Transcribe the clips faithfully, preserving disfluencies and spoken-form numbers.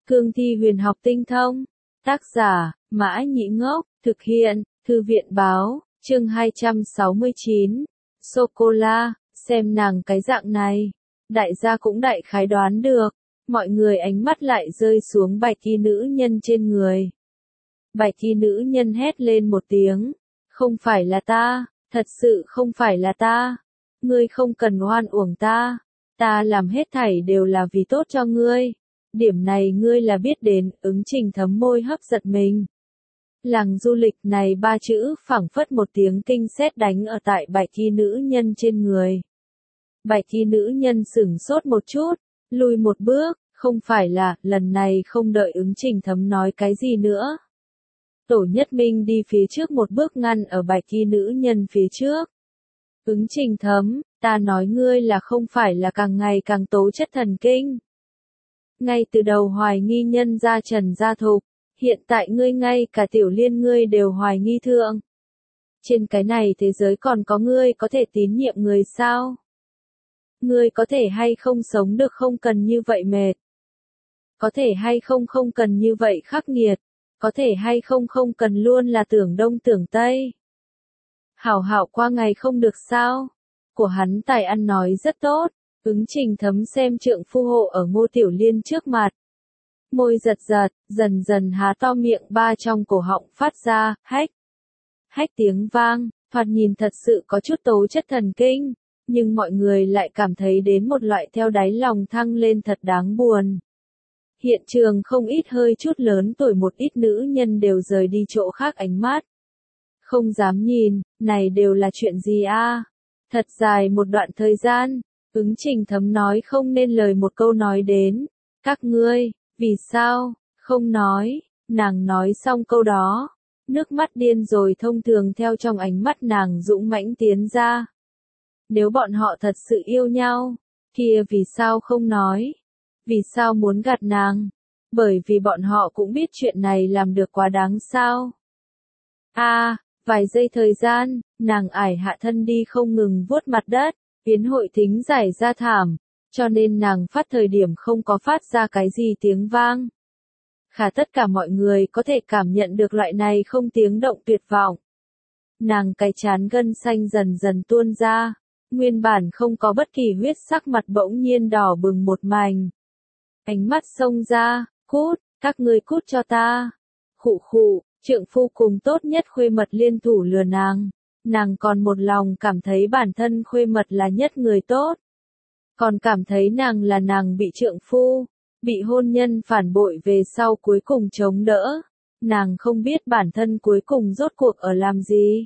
Cương thi huyền học tinh thông. Tác giả, Mã Nhĩ Ngốc, thực hiện, Thư viện báo, chương hai trăm sáu mươi chín. Sô-cô-la, xem nàng cái dạng này. Đại gia cũng đại khái đoán được. Mọi người ánh mắt lại rơi xuống bạch y nữ nhân trên người. Bạch y nữ nhân hét lên một tiếng. Không phải là ta, thật sự không phải là ta. Ngươi không cần oan uổng ta. Ta làm hết thảy đều là vì tốt cho ngươi. Điểm này ngươi là biết đến, Ứng Trình thấm môi hấp giật mình. Làng du lịch này ba chữ phảng phất một tiếng kinh sét đánh ở tại bạch y nữ nhân trên người. Bạch y nữ nhân sửng sốt một chút, lùi một bước, không phải là, lần này không đợi Ứng Trình thấm nói cái gì nữa. Tổ Nhất Minh đi phía trước một bước ngăn ở bạch y nữ nhân phía trước. Ứng Trình thấm, ta nói ngươi là không phải là càng ngày càng tố chất thần kinh. Ngay từ đầu hoài nghi nhân gia Trần Gia Thục, hiện tại ngươi ngay cả Tiểu Liên ngươi đều hoài nghi thượng. Trên cái này thế giới còn có ngươi có thể tín nhiệm người sao? Ngươi có thể hay không sống được không cần như vậy mệt? Có thể hay không không cần như vậy khắc nghiệt? Có thể hay không không cần luôn là tưởng đông tưởng tây? Hảo hảo qua ngày không được sao? Của hắn tài ăn nói rất tốt. Ứng Trình thấm xem trượng phu hộ ở Ngô Tiểu Liên trước mặt. Môi giật giật, dần dần há to miệng ba trong cổ họng phát ra, hách. Hách tiếng vang, thoạt nhìn thật sự có chút tố chất thần kinh, nhưng mọi người lại cảm thấy đến một loại theo đáy lòng thăng lên thật đáng buồn. Hiện trường không ít hơi chút lớn tuổi một ít nữ nhân đều rời đi chỗ khác ánh mắt. Không dám nhìn, này đều là chuyện gì a? Thật dài một đoạn thời gian. Ứng Trình thấm nói không nên lời một câu nói đến. Các ngươi, vì sao, không nói, nàng nói xong câu đó. Nước mắt điên rồi thông thường theo trong ánh mắt nàng dũng mãnh tiến ra. Nếu bọn họ thật sự yêu nhau, kia vì sao không nói? Vì sao muốn gạt nàng? Bởi vì bọn họ cũng biết chuyện này làm được quá đáng sao. A, à, vài giây thời gian, nàng ải hạ thân đi không ngừng vuốt mặt đất. Yến hội thính giải ra thảm, cho nên nàng phát thời điểm không có phát ra cái gì tiếng vang. Khả tất cả mọi người có thể cảm nhận được loại này không tiếng động tuyệt vọng. Nàng cái chán gân xanh dần dần tuôn ra, nguyên bản không có bất kỳ huyết sắc mặt bỗng nhiên đỏ bừng một mảnh. Ánh mắt xông ra, cút, các ngươi cút cho ta. Khụ khụ, trượng phu cùng tốt nhất khuê mật liên thủ lừa nàng. Nàng còn một lòng cảm thấy bản thân khuê mật là nhất người tốt. Còn cảm thấy nàng là nàng bị trượng phu, bị hôn nhân phản bội về sau cuối cùng chống đỡ. Nàng không biết bản thân cuối cùng rốt cuộc ở làm gì.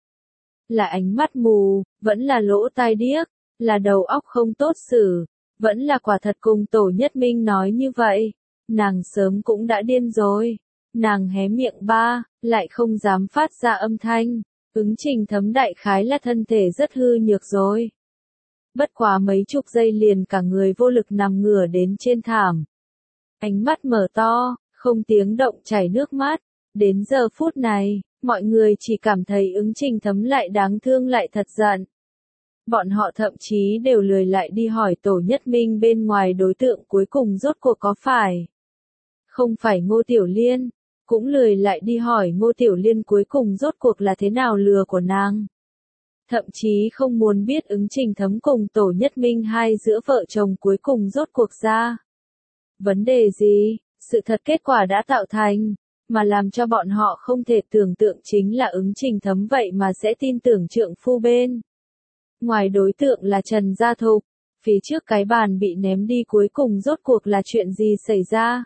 Là ánh mắt mù, vẫn là lỗ tai điếc, là đầu óc không tốt xử, vẫn là quả thật cùng Tổ Nhất Minh nói như vậy. Nàng sớm cũng đã điên rồi. Nàng hé miệng ba, lại không dám phát ra âm thanh. Ứng Trình thấm đại khái là thân thể rất hư nhược rồi. Bất quá mấy chục giây liền cả người vô lực nằm ngửa đến trên thảm. Ánh mắt mở to, không tiếng động chảy nước mắt. Đến giờ phút này, mọi người chỉ cảm thấy Ứng Trình thấm lại đáng thương lại thật giận. Bọn họ thậm chí đều lười lại đi hỏi Tổ Nhất Minh bên ngoài đối tượng cuối cùng rốt cuộc có phải. Không phải Ngô Tiểu Liên. Cũng lười lại đi hỏi Ngô Tiểu Liên cuối cùng rốt cuộc là thế nào lừa của nàng. Thậm chí không muốn biết Ứng Trình thấm cùng Tổ Nhất Minh hai giữa vợ chồng cuối cùng rốt cuộc ra. Vấn đề gì, sự thật kết quả đã tạo thành, mà làm cho bọn họ không thể tưởng tượng chính là Ứng Trình thấm vậy mà sẽ tin tưởng trượng phu bên. Ngoài đối tượng là Trần Gia Thục, phía trước cái bàn bị ném đi cuối cùng rốt cuộc là chuyện gì xảy ra.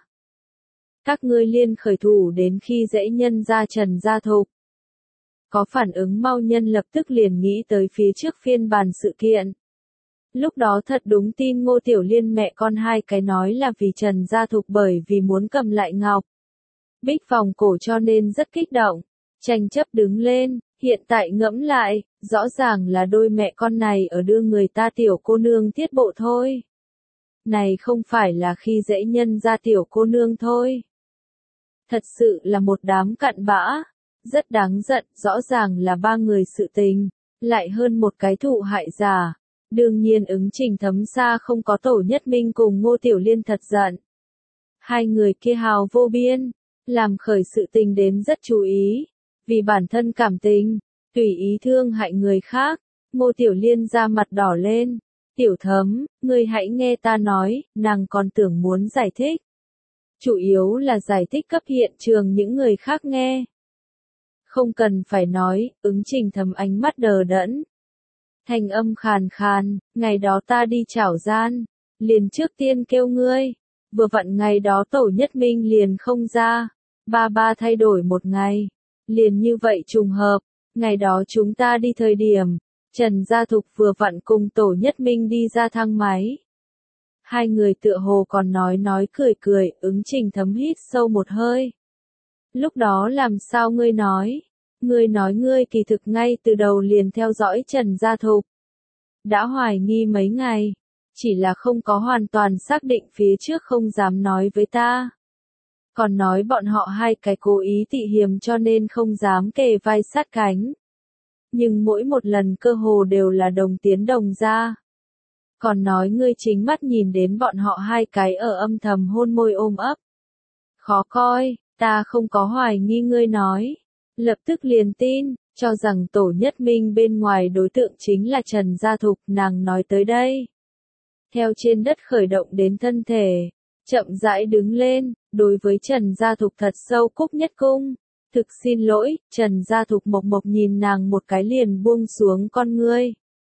Các ngươi liên khởi thủ đến khi dễ nhân ra Trần Gia Thục. Có phản ứng mau nhân lập tức liền nghĩ tới phía trước phiên bản sự kiện. Lúc đó thật đúng tin Ngô Tiểu Liên mẹ con hai cái nói là vì Trần Gia Thục bởi vì muốn cầm lại ngọc. Bích vòng cổ cho nên rất kích động. Tranh chấp đứng lên, hiện tại ngẫm lại, rõ ràng là đôi mẹ con này ở đưa người ta tiểu cô nương tiết bộ thôi. Này không phải là khi dễ nhân ra tiểu cô nương thôi. Thật sự là một đám cặn bã, rất đáng giận, rõ ràng là ba người sự tình, lại hơn một cái thụ hại giả. Đương nhiên Ứng Trình thấm xa không có Tổ Nhất Minh cùng Ngô Tiểu Liên thật giận. Hai người kia hào vô biên, làm khởi sự tình đến rất chú ý, vì bản thân cảm tình, tùy ý thương hại người khác. Ngô Tiểu Liên ra mặt đỏ lên, Tiểu Thấm, ngươi hãy nghe ta nói, nàng còn tưởng muốn giải thích. Chủ yếu là giải thích cấp hiện trường những người khác nghe. Không cần phải nói, Ứng Trình Thấm ánh mắt đờ đẫn. Thanh âm khàn khàn, ngày đó ta đi chảo gian, liền trước tiên kêu ngươi, vừa vặn ngày đó Tổ Nhất Minh liền không ra, ba ba thay đổi một ngày, liền như vậy trùng hợp, ngày đó chúng ta đi thời điểm, Trần Gia Thục vừa vặn cùng Tổ Nhất Minh đi ra thang máy. Hai người tựa hồ còn nói nói cười cười, Ứng Trình Thấm hít sâu một hơi. Lúc đó làm sao ngươi nói? Ngươi nói ngươi kỳ thực ngay từ đầu liền theo dõi Trần Gia Thục. Đã hoài nghi mấy ngày, chỉ là không có hoàn toàn xác định phía trước không dám nói với ta. Còn nói bọn họ hai cái cố ý tị hiềm cho nên không dám kề vai sát cánh. Nhưng mỗi một lần cơ hồ đều là đồng tiến đồng ra. Còn nói ngươi chính mắt nhìn đến bọn họ hai cái ở âm thầm hôn môi ôm ấp. Khó coi, ta không có hoài nghi ngươi nói. Lập tức liền tin, cho rằng Tổ Nhất Minh bên ngoài đối tượng chính là Trần Gia Thục, nàng nói tới đây. Theo trên đất khởi động đến thân thể, chậm rãi đứng lên, đối với Trần Gia Thục thật sâu cúc nhất cung. Thực xin lỗi, Trần Gia Thục mộc mộc nhìn nàng một cái liền buông xuống con ngươi.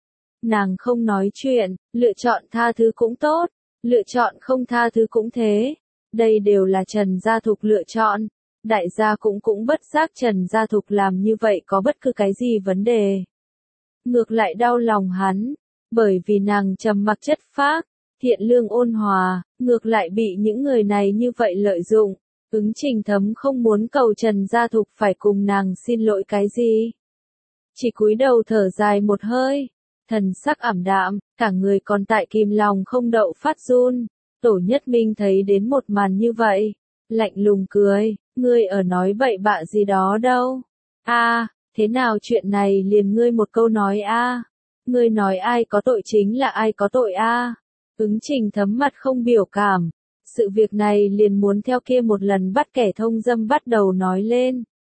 Nàng không nói chuyện, lựa chọn tha thứ cũng tốt, lựa chọn không tha thứ cũng thế. Đây đều là Trần Gia Thục lựa chọn. Đại gia cũng cũng bất giác Trần Gia Thục làm như vậy có bất cứ cái gì vấn đề. Ngược lại đau lòng hắn, bởi vì nàng trầm mặc chất phác, thiện lương ôn hòa, ngược lại bị những người này như vậy lợi dụng. Ứng Trình Thấm không muốn cầu Trần Gia Thục phải cùng nàng xin lỗi cái gì. Chỉ cúi đầu thở dài một hơi, thần sắc ảm đạm, cả người còn tại kìm lòng không đậu phát run. Tổ Nhất Minh thấy đến một màn như vậy, lạnh lùng cười, ngươi ở nói bậy bạ gì đó đâu. A, thế nào chuyện này liền ngươi một câu nói a? Ngươi nói ai có tội chính là ai có tội a? Ứng Trình Thấm mặt không biểu cảm. Sự việc này liền muốn theo kia một lần bắt kẻ thông dâm bắt đầu nói lên.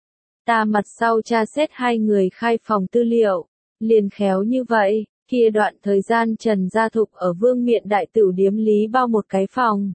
Ta mặt sau tra xét hai người khai phòng tư liệu, liền khéo như vậy, kia đoạn thời gian Trần Gia Thục ở Vương Miện Đại Tửu điếm lý bao một cái phòng.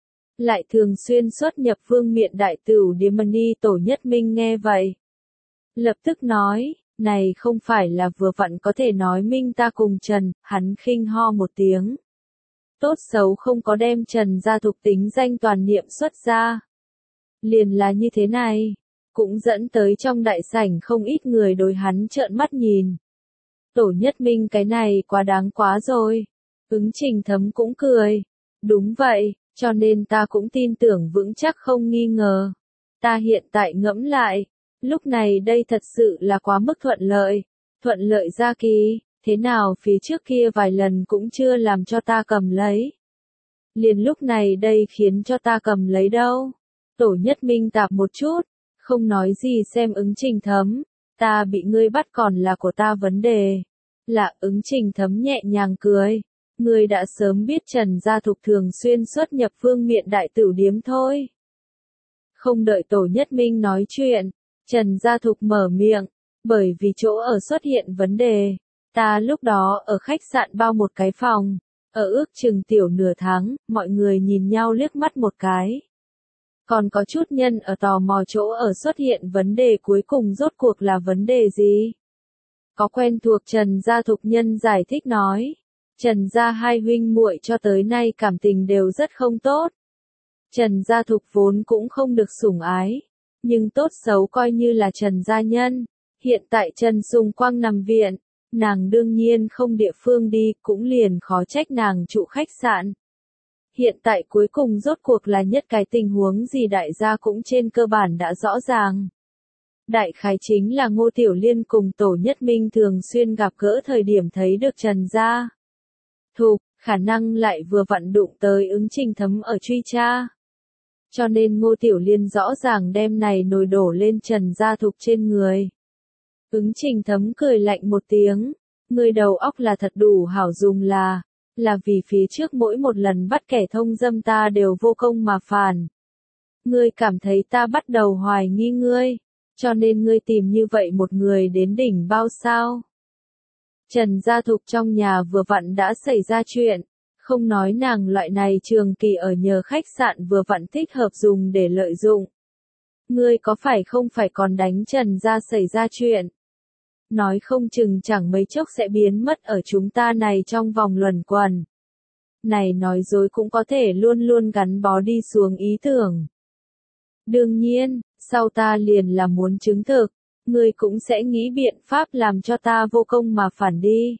Lại thường xuyên xuất nhập Vương Miện Đại Tửu điếm Mani. Tổ Nhất Minh nghe vậy. Lập tức nói, này không phải là vừa vặn có thể nói minh ta cùng Trần, hắn khinh ho một tiếng. Tốt xấu không có đem Trần Gia Thục tính danh toàn niệm xuất ra. Liền là như thế này, cũng dẫn tới trong đại sảnh không ít người đối hắn trợn mắt nhìn. Tổ Nhất Minh cái này quá đáng quá rồi. Ứng Trình Thấm cũng cười. Đúng vậy, cho nên ta cũng tin tưởng vững chắc không nghi ngờ. Ta hiện tại ngẫm lại, lúc này đây thật sự là quá mức thuận lợi. Thuận lợi ra kỳ. Thế nào phía trước kia vài lần cũng chưa làm cho ta cầm lấy. Liền lúc này đây khiến cho ta cầm lấy đâu. Tổ Nhất Minh tạp một chút, không nói gì xem Ứng Trình Thấm. Ta bị ngươi bắt còn là của ta vấn đề. Là Ứng Trình Thấm nhẹ nhàng cười. Ngươi đã sớm biết Trần Gia Thục thường xuyên xuất nhập Vương Miện Đại Tửu điếm thôi. Không đợi Tổ Nhất Minh nói chuyện, Trần Gia Thục mở miệng, bởi vì chỗ ở xuất hiện vấn đề. Ta lúc đó ở khách sạn bao một cái phòng, ở ước chừng tiểu nửa tháng, mọi người nhìn nhau liếc mắt một cái. Còn có chút nhân ở tò mò chỗ ở xuất hiện vấn đề cuối cùng rốt cuộc là vấn đề gì? Có quen thuộc Trần Gia Thục nhân giải thích nói, Trần Gia hai huynh muội cho tới nay cảm tình đều rất không tốt. Trần Gia Thục vốn cũng không được sủng ái, nhưng tốt xấu coi như là Trần Gia nhân. Hiện tại Trần Sùng Quang nằm viện. Nàng đương nhiên không địa phương đi, cũng liền khó trách nàng trụ khách sạn. Hiện tại cuối cùng rốt cuộc là nhất cái tình huống gì đại gia cũng trên cơ bản đã rõ ràng. Đại khái chính là Ngô Tiểu Liên cùng Tổ Nhất Minh thường xuyên gặp gỡ thời điểm thấy được Trần Gia Thục, khả năng lại vừa vặn đụng tới Ứng Trình Thấm ở truy tra. Cho nên Ngô Tiểu Liên rõ ràng đem này nồi đổ lên Trần Gia Thục trên người. Ứng Trình Thấm cười lạnh một tiếng, người đầu óc là thật đủ hảo dùng là, là vì phía trước mỗi một lần bắt kẻ thông dâm ta đều vô công mà phản. Ngươi cảm thấy ta bắt đầu hoài nghi ngươi, cho nên ngươi tìm như vậy một người đến đỉnh bao sao? Trần Gia Thục trong nhà vừa vặn đã xảy ra chuyện, không nói nàng loại này trường kỳ ở nhờ khách sạn vừa vặn thích hợp dùng để lợi dụng. Ngươi có phải không phải còn đánh Trần Gia xảy ra chuyện? Nói không chừng chẳng mấy chốc sẽ biến mất ở chúng ta này trong vòng luẩn quẩn. Này nói dối cũng có thể luôn luôn gắn bó đi xuống ý tưởng. Đương nhiên, sau ta liền là muốn chứng thực, ngươi cũng sẽ nghĩ biện pháp làm cho ta vô công mà phản đi.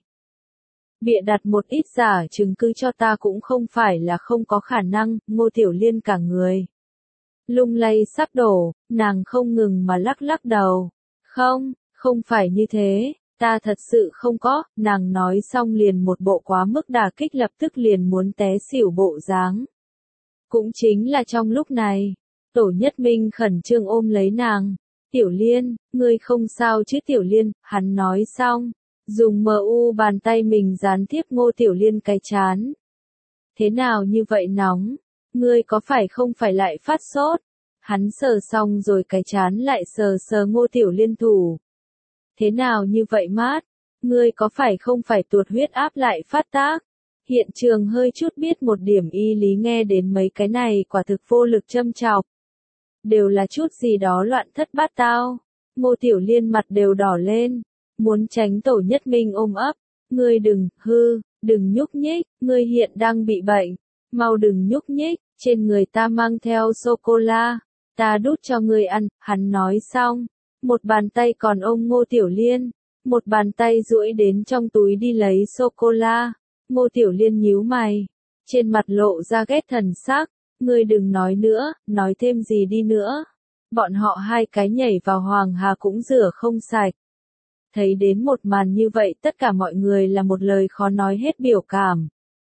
Bịa đặt một ít giả chứng cứ cho ta cũng không phải là không có khả năng, Ngô Tiểu Liên cả người lung lay sắp đổ, nàng không ngừng mà lắc lắc đầu. Không, không phải như thế, ta thật sự không có, nàng nói xong liền một bộ quá mức đả kích lập tức liền muốn té xỉu bộ dáng. Cũng chính là trong lúc này, Tổ Nhất Minh khẩn trương ôm lấy nàng. Tiểu Liên, ngươi không sao chứ Tiểu Liên, hắn nói xong, dùng mờ u bàn tay mình dán tiếp Ngô Tiểu Liên cái chán. Thế nào như vậy nóng? Ngươi có phải không phải lại phát sốt? Hắn sờ xong rồi cái chán lại sờ sờ Ngô Tiểu Liên thủ. Thế nào như vậy mát? Ngươi có phải không phải tuột huyết áp lại phát tác? Hiện trường hơi chút biết một điểm y lý nghe đến mấy cái này quả thực vô lực châm chọc. Đều là chút gì đó loạn thất bát tao. Ngô Tiểu Liên mặt đều đỏ lên, muốn tránh Tổ Nhất Minh ôm ấp. Ngươi đừng, hư, đừng nhúc nhích, ngươi hiện đang bị bệnh. Mau đừng nhúc nhích, trên người ta mang theo sô-cô-la. Ta đút cho ngươi ăn, hắn nói xong. Một bàn tay còn ôm Ngô Tiểu Liên, một bàn tay duỗi đến trong túi đi lấy sô-cô-la. Ngô Tiểu Liên nhíu mày, trên mặt lộ ra ghét thần sắc. Ngươi đừng nói nữa, nói thêm gì đi nữa. Bọn họ hai cái nhảy vào Hoàng Hà cũng rửa không sạch. Thấy đến một màn như vậy tất cả mọi người là một lời khó nói hết biểu cảm.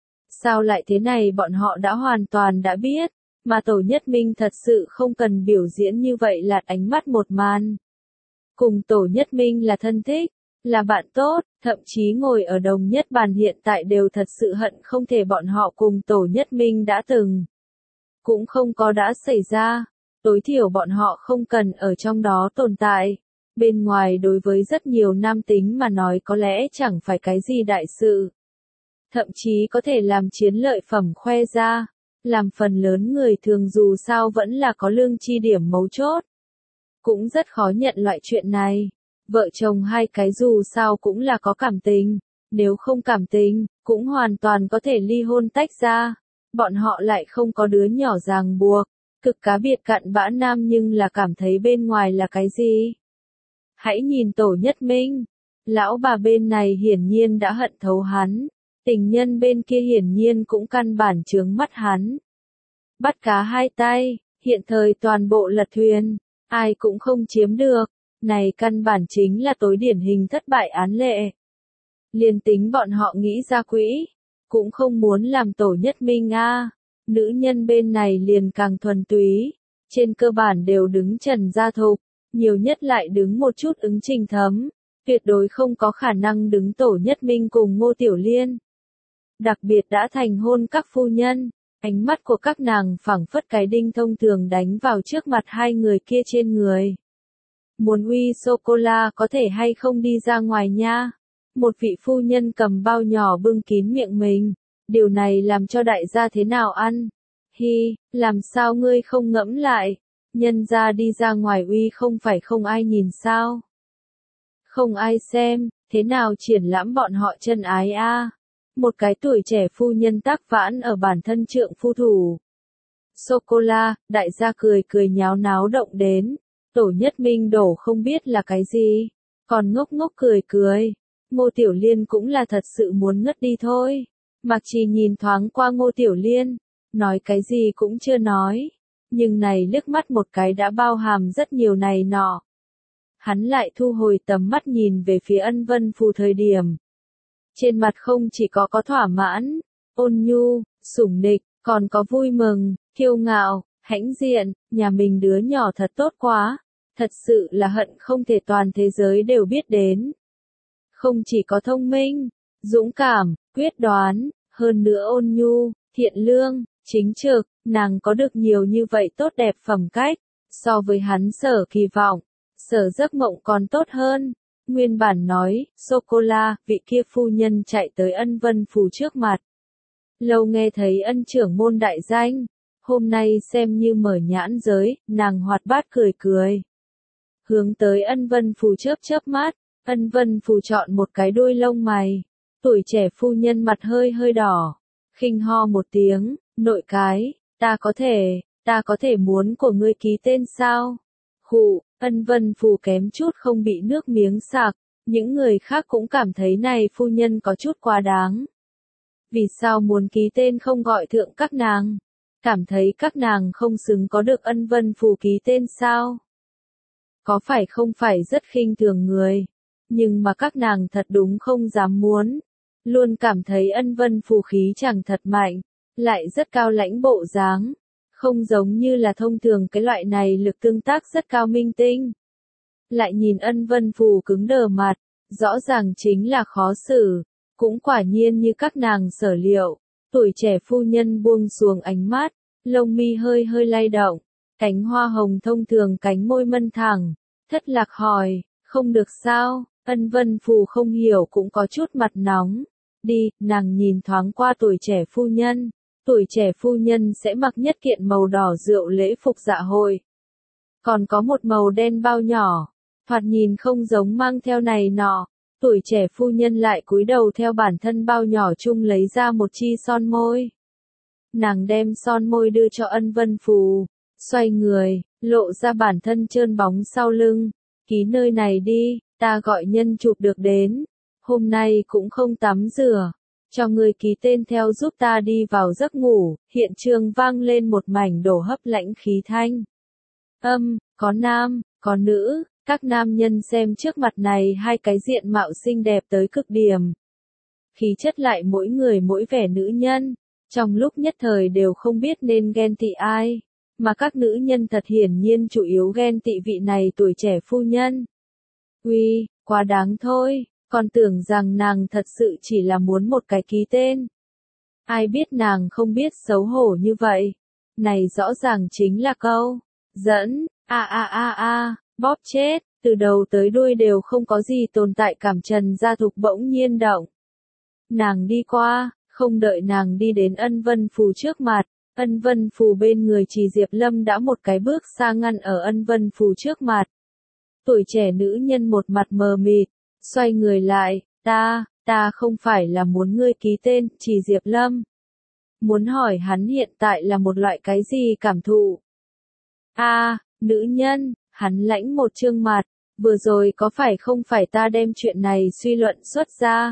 Sao lại thế này bọn họ đã hoàn toàn đã biết, mà Tổ Nhất Minh thật sự không cần biểu diễn như vậy là ánh mắt một màn. Cùng Tổ Nhất Minh là thân thích, là bạn tốt, thậm chí ngồi ở đồng nhất bàn hiện tại đều thật sự hận không thể bọn họ cùng Tổ Nhất Minh đã từng. Cũng không có đã xảy ra, tối thiểu bọn họ không cần ở trong đó tồn tại. Bên ngoài đối với rất nhiều nam tính mà nói có lẽ chẳng phải cái gì đại sự. Thậm chí có thể làm chiến lợi phẩm khoe ra, làm phần lớn người thường dù sao vẫn là có lương chi điểm mấu chốt. Cũng rất khó nhận loại chuyện này. Vợ chồng hai cái dù sao cũng là có cảm tình, nếu không cảm tình, cũng hoàn toàn có thể ly hôn tách ra. Bọn họ lại không có đứa nhỏ ràng buộc, cực cá biệt cặn bã nam nhưng là cảm thấy bên ngoài là cái gì. Hãy nhìn Tổ Nhất Minh, lão bà bên này hiển nhiên đã hận thấu hắn, tình nhân bên kia hiển nhiên cũng căn bản chướng mắt hắn. Bắt cá hai tay, hiện thời toàn bộ lật thuyền, ai cũng không chiếm được, này căn bản chính là tối điển hình thất bại án lệ. Liên tính bọn họ nghĩ ra quỹ, cũng không muốn làm Tổ Nhất Minh a. À. Nữ nhân bên này liền càng thuần túy, trên cơ bản đều đứng Trần Gia Thục, nhiều nhất lại đứng một chút ứng Trình Thấm, tuyệt đối không có khả năng đứng Tổ Nhất Minh cùng Ngô Tiểu Liên. Đặc biệt đã thành hôn các phu nhân, ánh mắt của các nàng phảng phất cái đinh thông thường đánh vào trước mặt hai người kia trên người. Muốn uy sô-cô-la có thể hay không đi ra ngoài nha. Một vị phu nhân cầm bao nhỏ bưng kín miệng mình, điều này làm cho đại gia thế nào ăn? Hi, làm sao ngươi không ngẫm lại? Nhân gia đi ra ngoài uy không phải không ai nhìn sao? Không ai xem, thế nào triển lãm bọn họ chân ái a? À? Một cái tuổi trẻ phu nhân tác vãn ở bản thân trượng phu thủ. Sô-cô-la, đại gia cười cười nháo náo động đến. Tổ Nhất Minh đổ không biết là cái gì, còn ngốc ngốc cười cười. Ngô Tiểu Liên cũng là thật sự muốn ngất đi thôi. Mạc Trì nhìn thoáng qua Ngô Tiểu Liên, nói cái gì cũng chưa nói, nhưng này liếc mắt một cái đã bao hàm rất nhiều này nọ. Hắn lại thu hồi tầm mắt nhìn về phía Ân Vân Phù thời điểm. Trên mặt không chỉ có có thỏa mãn, ôn nhu, sủng nịch, còn có vui mừng, kiêu ngạo, hãnh diện, nhà mình đứa nhỏ thật tốt quá, thật sự là hận không thể toàn thế giới đều biết đến. Không chỉ có thông minh, dũng cảm, quyết đoán, hơn nữa ôn nhu, thiện lương, chính trực, nàng có được nhiều như vậy tốt đẹp phẩm cách, so với hắn sở kỳ vọng, sở giấc mộng còn tốt hơn. Nguyên bản nói, sô-cô-la, vị kia phu nhân chạy tới Ân Vân Phù trước mặt. Lâu nghe thấy ân trưởng môn đại danh, hôm nay xem như mở nhãn giới, nàng hoạt bát cười cười. Hướng tới Ân Vân Phù chớp chớp mắt, Ân Vân Phù chọn một cái đuôi lông mày, tuổi trẻ phu nhân mặt hơi hơi đỏ, khinh ho một tiếng, nội cái, ta có thể, ta có thể muốn của ngươi ký tên sao? Khụ, Ân Vân Phù kém chút không bị nước miếng sặc, những người khác cũng cảm thấy này phu nhân có chút quá đáng. Vì sao muốn ký tên không gọi thượng các nàng? Cảm thấy các nàng không xứng có được Ân Vân Phù ký tên sao? Có phải không phải rất khinh thường người, nhưng mà các nàng thật đúng không dám muốn. Luôn cảm thấy Ân Vân Phù khí chẳng thật mạnh, lại rất cao lãnh bộ dáng, không giống như là thông thường cái loại này lực tương tác rất cao minh tinh. Lại nhìn Ân Vân Phù cứng đờ mặt, rõ ràng chính là khó xử, cũng quả nhiên như các nàng sở liệu. Tuổi trẻ phu nhân buông xuống ánh mắt, lông mi hơi hơi lay động, cánh hoa hồng thông thường cánh môi mân thẳng, thất lạc hỏi, không được sao? Ân Vân Phù không hiểu cũng có chút mặt nóng. Đi, nàng nhìn thoáng qua tuổi trẻ phu nhân. Tuổi trẻ phu nhân sẽ mặc nhất kiện màu đỏ rượu lễ phục dạ hội. Còn có một màu đen bao nhỏ, thoạt nhìn không giống mang theo này nọ. Tuổi trẻ phu nhân lại cúi đầu theo bản thân bao nhỏ chung lấy ra một chi son môi. Nàng đem son môi đưa cho Ân Vân Phù, xoay người, lộ ra bản thân trơn bóng sau lưng. Ký nơi này đi, ta gọi nhân chụp được đến. Hôm nay cũng không tắm rửa. Cho người ký tên theo giúp ta đi vào giấc ngủ. Hiện trường vang lên một mảnh đổ hấp lãnh khí thanh. Âm, có nam, có nữ. Các nam nhân xem trước mặt này hai cái diện mạo xinh đẹp tới cực điểm. Khí chất lại mỗi người mỗi vẻ nữ nhân. Trong lúc nhất thời đều không biết nên ghen tị ai. Mà các nữ nhân thật hiển nhiên chủ yếu ghen tị vị này tuổi trẻ phu nhân. Uy, quá đáng thôi, còn tưởng rằng nàng thật sự chỉ là muốn một cái ký tên. Ai biết nàng không biết xấu hổ như vậy. Này rõ ràng chính là câu dẫn, a a a a, bóp chết, từ đầu tới đuôi đều không có gì tồn tại cảm. Trần Gia Thục bỗng nhiên động. Nàng đi qua, không đợi nàng đi đến Ân Vân Phù trước mặt. Ân Vân Phù bên người Trì Diệp Lâm đã một cái bước xa ngăn ở Ân Vân Phù trước mặt. Tuổi trẻ nữ nhân một mặt mờ mịt, xoay người lại, ta, ta không phải là muốn ngươi ký tên, Trì Diệp Lâm. Muốn hỏi hắn hiện tại là một loại cái gì cảm thụ? A, à, nữ nhân, hắn lãnh một trương mặt, vừa rồi có phải không phải ta đem chuyện này suy luận xuất ra?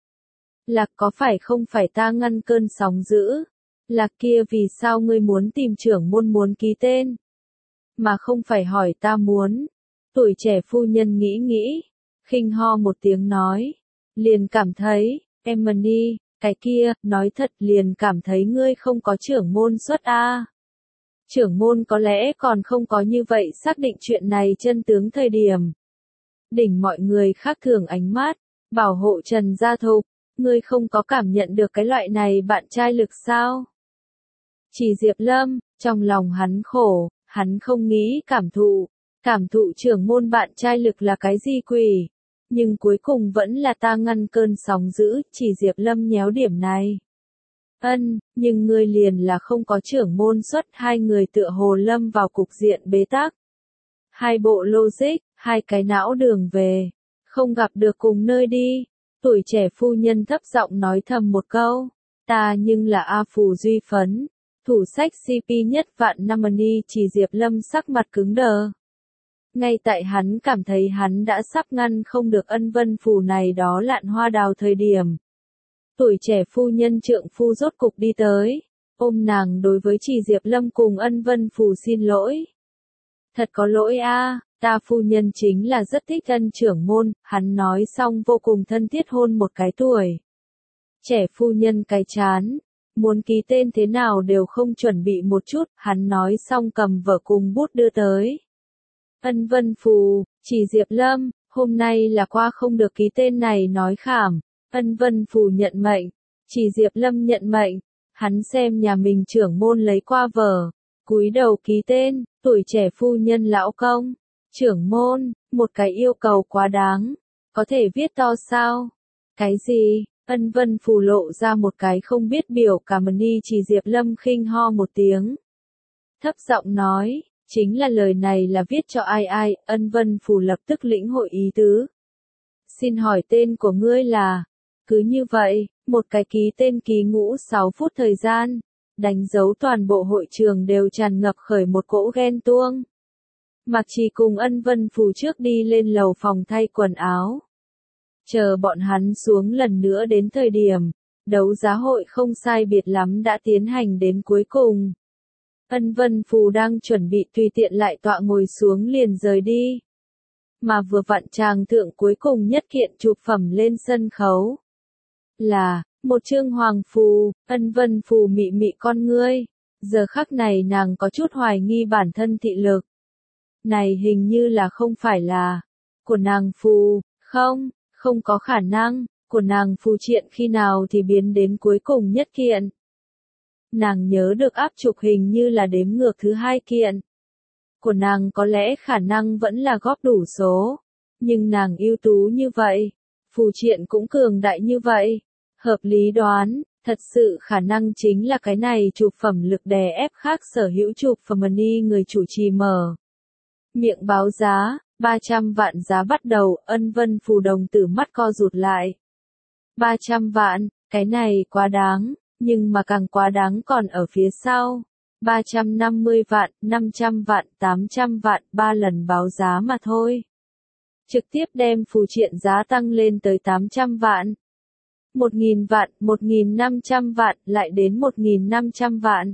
Lạc có phải không phải ta ngăn cơn sóng dữ? Lạc kia vì sao ngươi muốn tìm trưởng môn muốn ký tên? Mà không phải hỏi ta muốn. Tuổi trẻ phu nhân nghĩ nghĩ, khinh ho một tiếng nói. Liền cảm thấy, Emily, cái kia, nói thật liền cảm thấy ngươi không có trưởng môn xuất a. Trưởng môn có lẽ còn không có như vậy xác định chuyện này chân tướng thời điểm. Đỉnh mọi người khác thường ánh mắt, bảo hộ Trần Gia Thục, ngươi không có cảm nhận được cái loại này bạn trai lực sao? Chỉ Diệp Lâm, trong lòng hắn khổ, hắn không nghĩ cảm thụ, cảm thụ trưởng môn bạn trai lực là cái gì quỷ, nhưng cuối cùng vẫn là ta ngăn cơn sóng dữ, Chỉ Diệp Lâm nhéo điểm này. Ân, nhưng ngươi liền là không có trưởng môn xuất, hai người tựa hồ lâm vào cục diện bế tắc. Hai bộ logic, hai cái não đường về, không gặp được cùng nơi đi. Tuổi trẻ phu nhân thấp giọng nói thầm một câu, ta nhưng là A Phù Duy Phấn. Thủ sách xê pê nhất vạn năm ni. Chỉ Diệp Lâm sắc mặt cứng đờ. Ngay tại hắn cảm thấy hắn đã sắp ngăn không được Ân Vân Phù này đó lạn hoa đào thời điểm. Tuổi trẻ phu nhân trượng phu rốt cục đi tới, ôm nàng đối với Chỉ Diệp Lâm cùng Ân Vân Phù xin lỗi. Thật có lỗi a, ta phu nhân chính là rất thích Ân trưởng môn, hắn nói xong vô cùng thân thiết hôn một cái tuổi. Trẻ phu nhân cái chán. Muốn ký tên thế nào đều không chuẩn bị một chút, hắn nói xong cầm vở cùng bút đưa tới. Ân Vân Phù, Chỉ Diệp Lâm, hôm nay là qua không được ký tên này nói khảm. Ân Vân Phù nhận mệnh, Chỉ Diệp Lâm nhận mệnh, hắn xem nhà mình trưởng môn lấy qua vở, cúi đầu ký tên, tuổi trẻ phu nhân lão công, trưởng môn, một cái yêu cầu quá đáng, có thể viết to sao? Cái gì? Ân Vân Phù lộ ra một cái không biết biểu cảm ni. Chỉ Diệp Lâm khinh ho một tiếng, thấp giọng nói, chính là lời này là viết cho ai ai? Ân Vân Phù lập tức lĩnh hội ý tứ. Xin hỏi tên của ngươi là? Cứ như vậy, một cái ký tên ký ngũ sáu phút thời gian, đánh dấu toàn bộ hội trường đều tràn ngập khởi một cỗ ghen tuông. Mạc Trì cùng Ân Vân Phù trước đi lên lầu phòng thay quần áo. Chờ bọn hắn xuống lần nữa đến thời điểm, đấu giá hội không sai biệt lắm đã tiến hành đến cuối cùng. Ân Vân Phù đang chuẩn bị tùy tiện lại tọa ngồi xuống liền rời đi. Mà vừa vặn tràng thượng cuối cùng nhất kiện chụp phẩm lên sân khấu. Là, một chương hoàng phù. Ân Vân Phù mị mị con ngươi. Giờ khắc này nàng có chút hoài nghi bản thân thị lực. Này hình như là không phải là của nàng phù, không, không có khả năng, của nàng phù triện khi nào thì biến đến cuối cùng nhất kiện. Nàng nhớ được áp trục hình như là đếm ngược thứ hai kiện. Của nàng có lẽ khả năng vẫn là góp đủ số, nhưng nàng ưu tú như vậy, phù triện cũng cường đại như vậy, hợp lý đoán, thật sự khả năng chính là cái này chụp phẩm lực đè ép khác sở hữu chụp phẩm ni người chủ trì mở. Miệng báo giá, ba trăm vạn giá bắt đầu. Ân Vân Phù đồng tử mắt co rụt lại. ba trăm vạn, cái này quá đáng, nhưng mà càng quá đáng còn ở phía sau. ba trăm năm mươi vạn, năm trăm vạn, tám trăm vạn, ba lần báo giá mà thôi. Trực tiếp đem phù triện giá tăng lên tới tám trăm vạn. một nghìn vạn, một nghìn năm trăm vạn, lại đến một nghìn năm trăm vạn.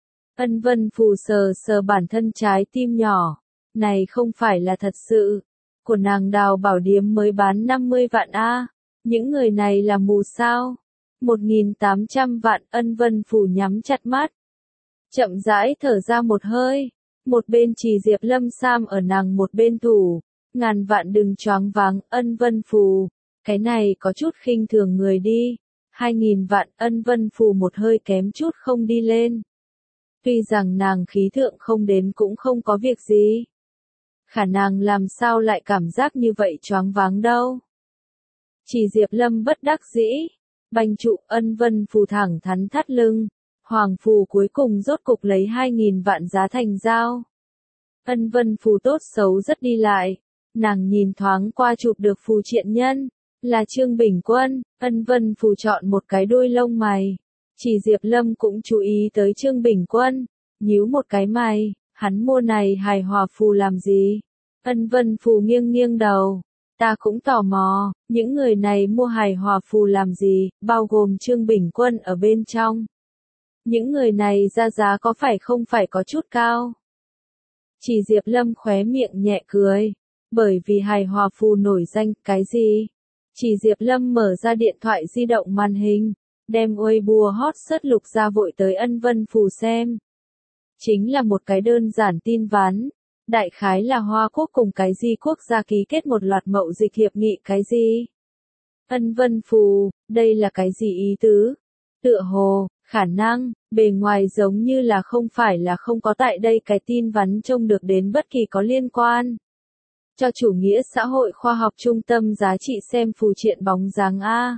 Ân Vân Phù sờ sờ bản thân trái tim nhỏ. Này không phải là thật sự. Của nàng Đào Bảo Điếm mới bán năm mươi vạn a. Những người này là mù sao? một nghìn tám trăm vạn. Ân Vân Phù nhắm chặt mắt. Chậm rãi thở ra một hơi. Một bên Chỉ Diệp Lâm Sam ở nàng một bên thủ. Ngàn vạn đừng choáng váng. Ân Vân Phù. Cái này có chút khinh thường người đi. Hai nghìn vạn. Ân Vân Phù một hơi kém chút không đi lên. Tuy rằng nàng khí thượng không đến cũng không có việc gì. Khả năng làm sao lại cảm giác như vậy choáng váng đâu. Chỉ Diệp Lâm bất đắc dĩ. Bành trụ. Ân Vân Phù thẳng thắn thắt lưng. Hoàng phù cuối cùng rốt cục lấy hai nghìn vạn giá thành giao. Ân Vân Phù tốt xấu rất đi lại. Nàng nhìn thoáng qua chụp được phù triện nhân. Là Trương Bình Quân. Ân Vân Phù chọn một cái đuôi lông mày. Chỉ Diệp Lâm cũng chú ý tới Trương Bình Quân. Nhíu một cái mày. Hắn mua này hài hòa phù làm gì? Ân Vân Phù nghiêng nghiêng đầu. Ta cũng tò mò, những người này mua hài hòa phù làm gì, bao gồm Trương Bình Quân ở bên trong. Những người này ra giá có phải không phải có chút cao? Chỉ Diệp Lâm khóe miệng nhẹ cười. Bởi vì hài hòa phù nổi danh, cái gì? Chỉ Diệp Lâm mở ra điện thoại di động màn hình, đem Weibo hot search lục ra vội tới Ân Vân Phù xem. Chính là một cái đơn giản tin vắn. Đại khái là Hoa Quốc cùng cái gì quốc gia ký kết một loạt mậu dịch hiệp nghị cái gì? Ân Vân Phù, đây là cái gì ý tứ? Tựa hồ, khả năng, bề ngoài giống như là không phải là không có tại đây cái tin vắn trông được đến bất kỳ có liên quan. Cho chủ nghĩa xã hội khoa học trung tâm giá trị xem phù triện bóng dáng A.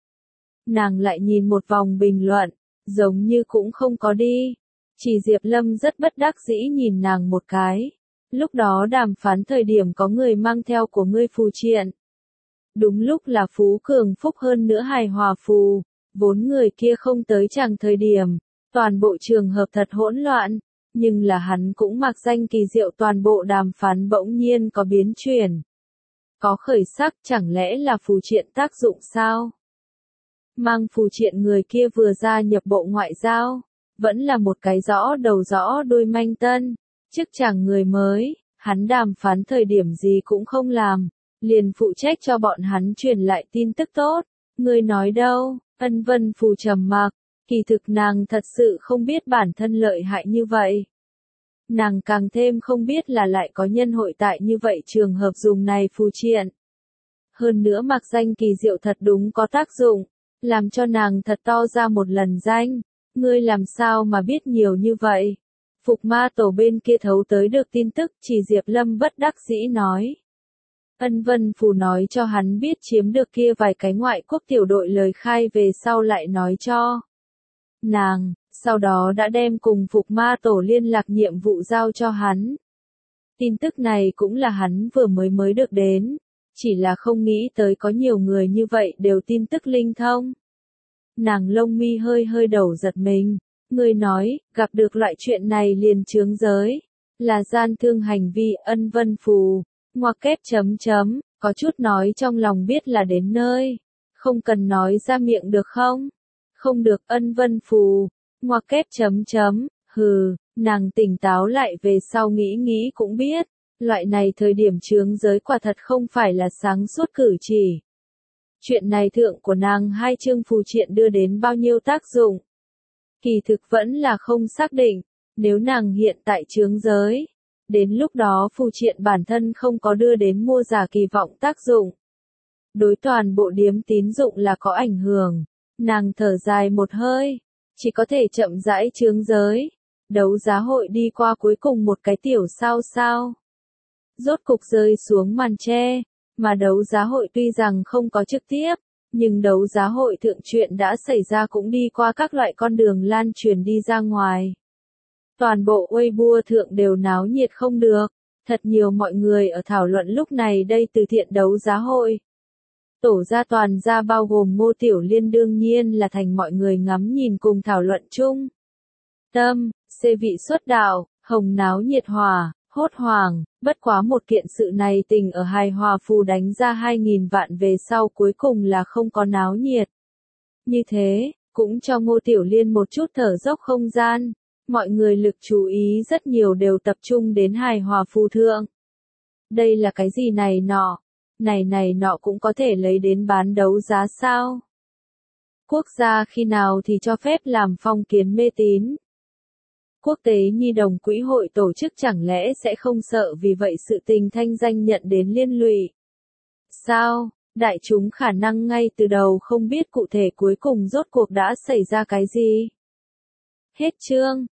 Nàng lại nhìn một vòng bình luận, giống như cũng không có đi. Chỉ Diệp Lâm rất bất đắc dĩ nhìn nàng một cái. Lúc đó đàm phán thời điểm có người mang theo của ngươi phù triện. Đúng lúc là Phú Cường Phúc hơn nữa hài hòa phù. Vốn người kia không tới chẳng thời điểm. Toàn bộ trường hợp thật hỗn loạn. Nhưng là hắn cũng mặc danh kỳ diệu toàn bộ đàm phán bỗng nhiên có biến chuyển. Có khởi sắc chẳng lẽ là phù triện tác dụng sao? Mang phù triện người kia vừa gia nhập bộ ngoại giao. Vẫn là một cái rõ đầu rõ đuôi manh tân. Chức chàng người mới, hắn đàm phán thời điểm gì cũng không làm, liền phụ trách cho bọn hắn truyền lại tin tức tốt. Người nói đâu? Ân Vân Phù trầm mặc, kỳ thực nàng thật sự không biết bản thân lợi hại như vậy. Nàng càng thêm không biết là lại có nhân hội tại như vậy trường hợp dùng này phù triện. Hơn nữa mặc danh kỳ diệu thật đúng có tác dụng, làm cho nàng thật to ra một lần danh. Ngươi làm sao mà biết nhiều như vậy? Phục ma tổ bên kia thấu tới được tin tức, chỉ Diệp Lâm bất đắc dĩ nói. Ân Vân Phù nói cho hắn biết chiếm được kia vài cái ngoại quốc tiểu đội lời khai về sau lại nói cho nàng, sau đó đã đem cùng Phục ma tổ liên lạc nhiệm vụ giao cho hắn. Tin tức này cũng là hắn vừa mới mới được đến, chỉ là không nghĩ tới có nhiều người như vậy đều tin tức linh thông. Nàng lông mi hơi hơi đầu giật mình, người nói, gặp được loại chuyện này liền chướng giới, là gian thương hành vi. Ân Vân Phù, ngoặc kép chấm chấm, có chút nói trong lòng biết là đến nơi, không cần nói ra miệng được không? Không được. Ân Vân Phù, ngoặc kép chấm chấm, hừ, nàng tỉnh táo lại về sau nghĩ nghĩ cũng biết, loại này thời điểm chướng giới quả thật không phải là sáng suốt cử chỉ. Chuyện này thượng của nàng hai chương phù triện đưa đến bao nhiêu tác dụng? Kỳ thực vẫn là không xác định, nếu nàng hiện tại chướng giới, đến lúc đó phù triện bản thân không có đưa đến mua giả kỳ vọng tác dụng. Đối toàn bộ điếm tín dụng là có ảnh hưởng, nàng thở dài một hơi, chỉ có thể chậm rãi chướng giới. Đấu giá hội đi qua cuối cùng một cái tiểu sao sao. Rốt cục rơi xuống màn tre, mà đấu giá hội tuy rằng không có trực tiếp, nhưng đấu giá hội thượng chuyện đã xảy ra cũng đi qua các loại con đường lan truyền đi ra ngoài. Toàn bộ Weibo thượng đều náo nhiệt không được, thật nhiều mọi người ở thảo luận lúc này đây từ thiện đấu giá hội. Tổ gia toàn gia bao gồm Ngô Tiểu Liên đương nhiên là thành mọi người ngắm nhìn cùng thảo luận chung. Tâm, xê vị xuất đạo, hồng náo nhiệt hòa, hốt hoảng, bất quá một kiện sự này tình ở hài hòa phù đánh ra hai nghìn vạn về sau cuối cùng là không có náo nhiệt. Như thế, cũng cho Ngô Tiểu Liên một chút thở dốc không gian, mọi người lực chú ý rất nhiều đều tập trung đến hài hòa phù thượng. Đây là cái gì này nọ? Này này nọ cũng có thể lấy đến bán đấu giá sao? Quốc gia khi nào thì cho phép làm phong kiến mê tín? Quốc tế Nhi đồng Quỹ hội tổ chức chẳng lẽ sẽ không sợ vì vậy sự tình thanh danh nhận đến liên lụy? Sao, đại chúng khả năng ngay từ đầu không biết cụ thể cuối cùng rốt cuộc đã xảy ra cái gì? Hết chương.